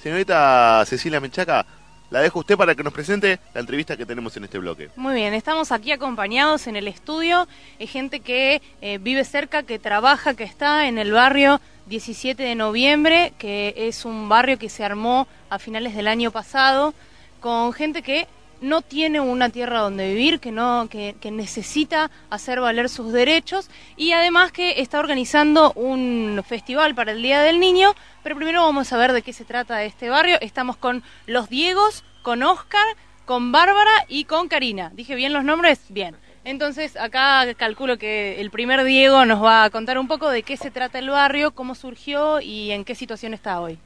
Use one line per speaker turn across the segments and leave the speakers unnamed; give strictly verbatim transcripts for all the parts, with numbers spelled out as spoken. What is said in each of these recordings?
Señorita Cecilia Menchaca, la dejo a usted para que nos presente la entrevista que tenemos en este bloque.
Muy bien, estamos aquí acompañados en el estudio, hay gente que eh, vive cerca, que trabaja, que está en el barrio diecisiete de noviembre, que es un barrio que se armó a finales del año pasado, con gente que no tiene una tierra donde vivir, que no que, que necesita hacer valer sus derechos, y además que está organizando un festival para el Día del Niño. Pero primero vamos a ver de qué se trata este barrio. Estamos con los Diegos, con Oscar, con Bárbara y con Karina. ¿Dije bien los nombres? Bien. Entonces acá calculo que el primer Diego nos va a contar un poco de qué se trata el barrio, cómo surgió y en qué situación está hoy.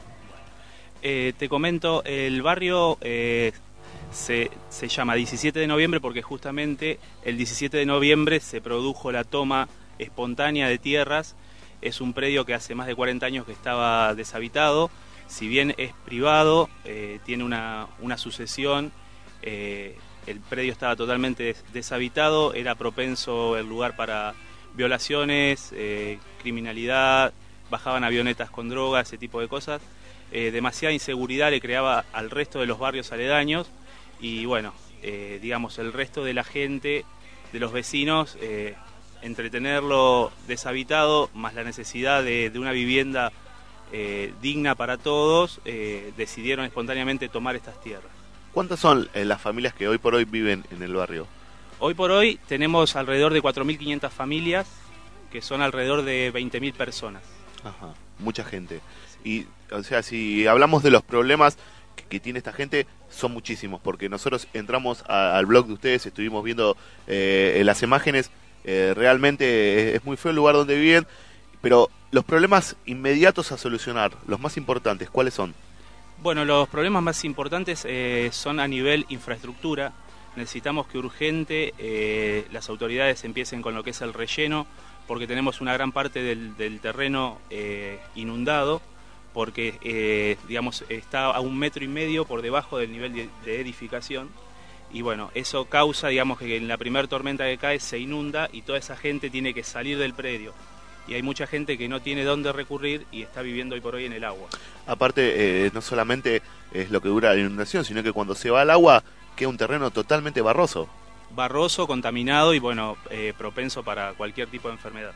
Eh, te comento, el barrio eh, se, se llama diecisiete de noviembre porque justamente el diecisiete de noviembre se produjo la toma espontánea de tierras. Es un predio que hace más de cuarenta años que estaba deshabitado. Si bien es privado, eh, tiene una, una sucesión, eh, el predio estaba totalmente des deshabitado, era propenso el lugar para violaciones, eh, criminalidad, bajaban avionetas con drogas, ese tipo de cosas. Eh, demasiada inseguridad le creaba al resto de los barrios aledaños y bueno, eh, digamos, el resto de la gente, de los vecinos, eh, entretenerlo deshabitado, más la necesidad de, de una vivienda eh, digna para todos, eh, decidieron espontáneamente tomar estas tierras.
¿Cuántas son eh, las familias que hoy por hoy viven en el barrio?
Hoy por hoy tenemos alrededor de cuatro mil quinientas familias, que son alrededor de veinte mil personas.
Ajá, mucha gente. Y, o sea, si hablamos de los problemas que, que tiene esta gente, son muchísimos, porque nosotros entramos a, al blog de ustedes, estuvimos viendo eh, las imágenes. Eh, realmente es muy feo el lugar donde viven, pero los problemas inmediatos a solucionar, los más importantes, ¿cuáles son?
Bueno, los problemas más importantes eh, son a nivel infraestructura. Necesitamos que urgente eh, las autoridades empiecen con lo que es el relleno, porque tenemos una gran parte del, del terreno eh, inundado, porque eh, digamos, está a un metro y medio por debajo del nivel de, de edificación. Y bueno, eso causa, digamos, que en la primera tormenta que cae se inunda y toda esa gente tiene que salir del predio. Y hay mucha gente que no tiene dónde recurrir y está viviendo hoy por hoy en el agua.
Aparte, eh, no solamente es lo que dura la inundación, sino que cuando se va al agua queda un terreno totalmente barroso.
Barroso, contaminado y bueno, eh, propenso para cualquier tipo de enfermedad.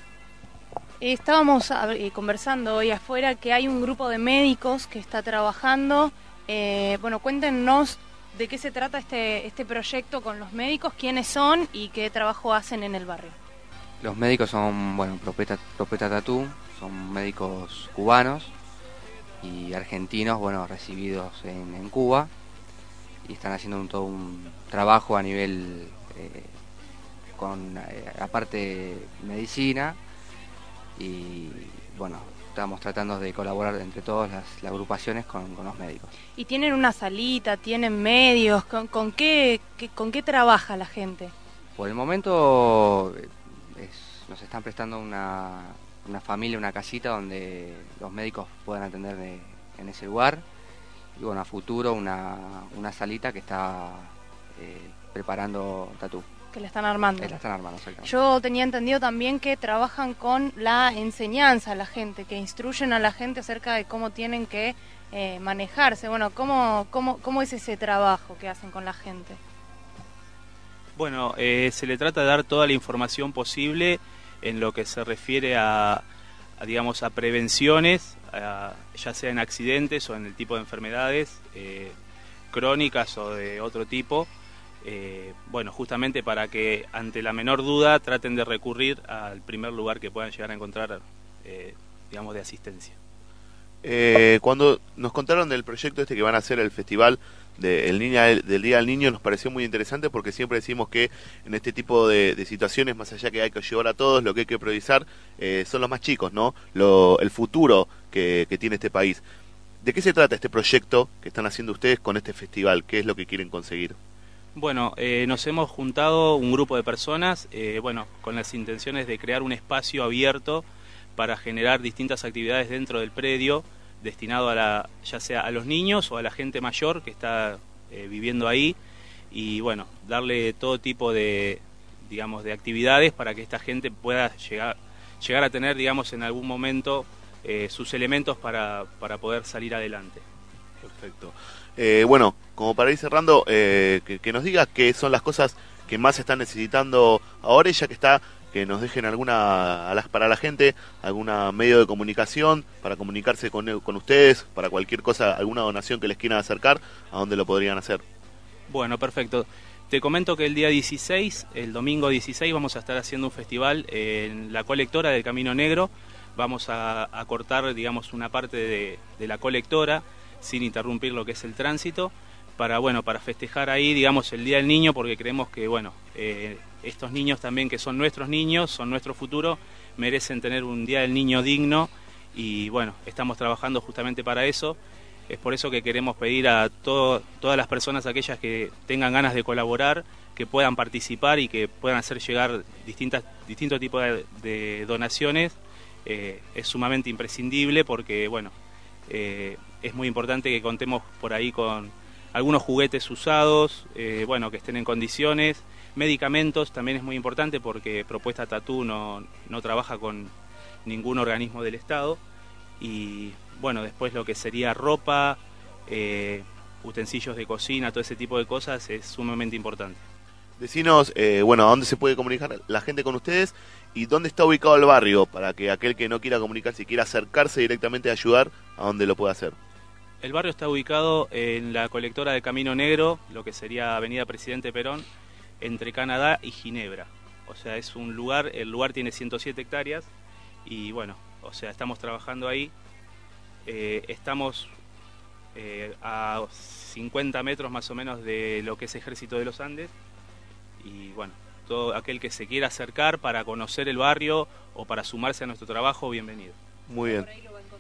Estábamos eh, conversando hoy afuera que hay un grupo de médicos que está trabajando. Eh, bueno, cuéntenos de qué se trata este, este proyecto con los médicos, quiénes son y qué trabajo hacen en el barrio.
Los médicos son, bueno, Propeta, Propeta Tattoo, son médicos cubanos y argentinos, bueno, recibidos en, en Cuba, y están haciendo un, todo un trabajo a nivel, eh, con eh, aparte medicina, y bueno, estamos tratando de colaborar entre todas las, las agrupaciones con, con los médicos.
¿Y tienen una salita, tienen medios? ¿Con, con, qué, qué, ¿Con qué trabaja la gente?
Por el momento es, nos están prestando una, una familia, una casita donde los médicos puedan atender de, en ese lugar. Y bueno, a futuro una, una salita que está eh, preparando Tattoo.
Que la están armando.
Que la están armando, exactamente.
Yo tenía entendido también que trabajan con la enseñanza a la gente, que instruyen a la gente acerca de cómo tienen que eh, manejarse. Bueno, ¿cómo, cómo, ¿cómo es ese trabajo que hacen con la gente?
Bueno, eh, se le trata de dar toda la información posible en lo que se refiere a, a digamos, a prevenciones, a, ya sea en accidentes o en el tipo de enfermedades eh, crónicas o de otro tipo. Eh, bueno, justamente para que ante la menor duda traten de recurrir al primer lugar que puedan llegar a encontrar, eh, digamos, de asistencia.
Eh, cuando nos contaron del proyecto este que van a hacer el festival de el niña, del Día del Niño, nos pareció muy interesante porque siempre decimos que en este tipo de, de situaciones, más allá que hay que ayudar a todos, lo que hay que priorizar eh, son los más chicos, ¿no? Lo, el futuro que, que tiene este país. ¿De qué se trata este proyecto que están haciendo ustedes con este festival? ¿Qué es lo que quieren conseguir?
Bueno, eh, nos hemos juntado un grupo de personas, eh, bueno, con las intenciones de crear un espacio abierto para generar distintas actividades dentro del predio, destinado a la, ya sea a los niños o a la gente mayor que está eh, viviendo ahí, y bueno, darle todo tipo de, digamos, de actividades para que esta gente pueda llegar, llegar a tener, digamos, en algún momento eh, sus elementos para, para poder salir adelante.
Perfecto. Eh, bueno, como para ir cerrando, eh, que, que nos digas qué son las cosas que más se están necesitando ahora, y ya que está, que nos dejen alguna, a las, para la gente, alguna medio de comunicación, para comunicarse con, con ustedes, para cualquier cosa, alguna donación que les quieran acercar, ¿a dónde lo podrían hacer?
Bueno, perfecto. Te comento que el día dieciséis, el domingo dieciséis, vamos a estar haciendo un festival en la colectora del Camino Negro. Vamos a, a cortar, digamos, una parte de, de la colectora sin interrumpir lo que es el tránsito, para, bueno, para festejar ahí, digamos, el Día del Niño, porque creemos que, bueno, eh, estos niños también, que son nuestros niños, son nuestro futuro, merecen tener un Día del Niño digno, y bueno, estamos trabajando justamente para eso. Es por eso que queremos pedir a todo, todas las personas, aquellas que tengan ganas de colaborar, que puedan participar y que puedan hacer llegar distintas, distintos tipos de, de donaciones. Eh, es sumamente imprescindible porque, bueno, eh, es muy importante que contemos por ahí con algunos juguetes usados, eh, bueno, que estén en condiciones. Medicamentos también es muy importante porque Propuesta Tatú no, no trabaja con ningún organismo del Estado. Y bueno, después lo que sería ropa, eh, utensilios de cocina, todo ese tipo de cosas es sumamente importante.
Decinos, eh, bueno, ¿a dónde se puede comunicar la gente con ustedes y dónde está ubicado el barrio para que aquel que no quiera comunicarse y quiera acercarse directamente a ayudar, a dónde lo pueda hacer?
El barrio está ubicado en la colectora de Camino Negro, lo que sería Avenida Presidente Perón, entre Canadá y Ginebra. O sea, es un lugar, el lugar tiene ciento siete hectáreas y bueno, o sea, estamos trabajando ahí. Eh, estamos eh, a cincuenta metros más o menos de lo que es Ejército de los Andes y bueno, todo aquel que se quiera acercar para conocer el barrio o para sumarse a nuestro trabajo, bienvenido.
Muy bien.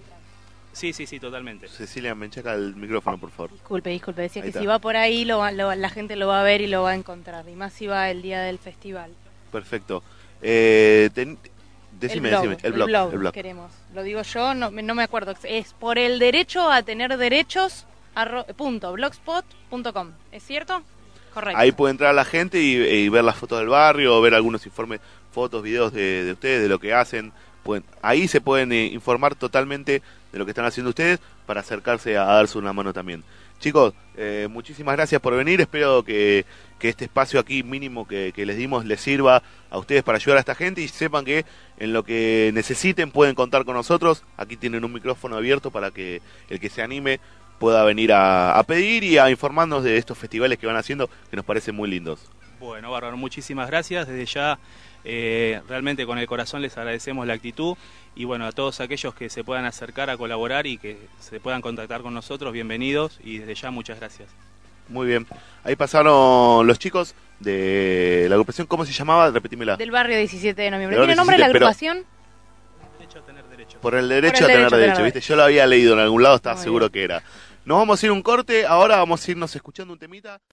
Sí, sí, sí, totalmente.
Cecilia, me enchaca el micrófono, por favor.
Disculpe, disculpe, decía
Ahí
que
está.
si va por ahí lo, va- lo- la gente lo va a ver y lo va a encontrar, y más si va el día del festival.
Perfecto. Eh, ten- decime,
el blog,
decime, el blog,
el blog,
el blog.
queremos. Lo digo yo, no, me- no me acuerdo. Es por el derecho a tener derechos, arro, punto, blogspot punto com. ¿Es cierto? Correcto.
Ahí puede entrar la gente y, y ver las fotos del barrio, ver algunos informes, fotos, videos de, de ustedes, de lo que hacen. Pueden, ahí se pueden eh, informar totalmente de lo que están haciendo ustedes para acercarse a, a darse una mano también. Chicos, eh, muchísimas gracias por venir. Espero que, que este espacio aquí mínimo que, que les dimos les sirva a ustedes para ayudar a esta gente y sepan que en lo que necesiten pueden contar con nosotros. Aquí tienen un micrófono abierto para que el que se anime pueda venir a, a pedir y a informarnos de estos festivales que van haciendo, que nos parecen muy lindos.
Bueno, bárbaro, muchísimas gracias. Desde ya, eh, realmente con el corazón les agradecemos la actitud y bueno, a todos aquellos que se puedan acercar a colaborar y que se puedan contactar con nosotros, bienvenidos y desde ya muchas gracias.
Muy bien. Ahí pasaron los chicos de la agrupación, ¿cómo se llamaba? Repetímela.
Del barrio diecisiete de noviembre.
Del
¿Tiene
barrio
nombre la
diecisiete, pero-
agrupación?
Derecho a tener derecho.
Por el derecho
Por el
a tener
derecho a
derecho,
tener
¿viste? Yo lo había leído en algún lado, estaba
Muy
seguro
bien.
que era. Nos vamos a ir a un corte, ahora vamos a irnos escuchando un temita.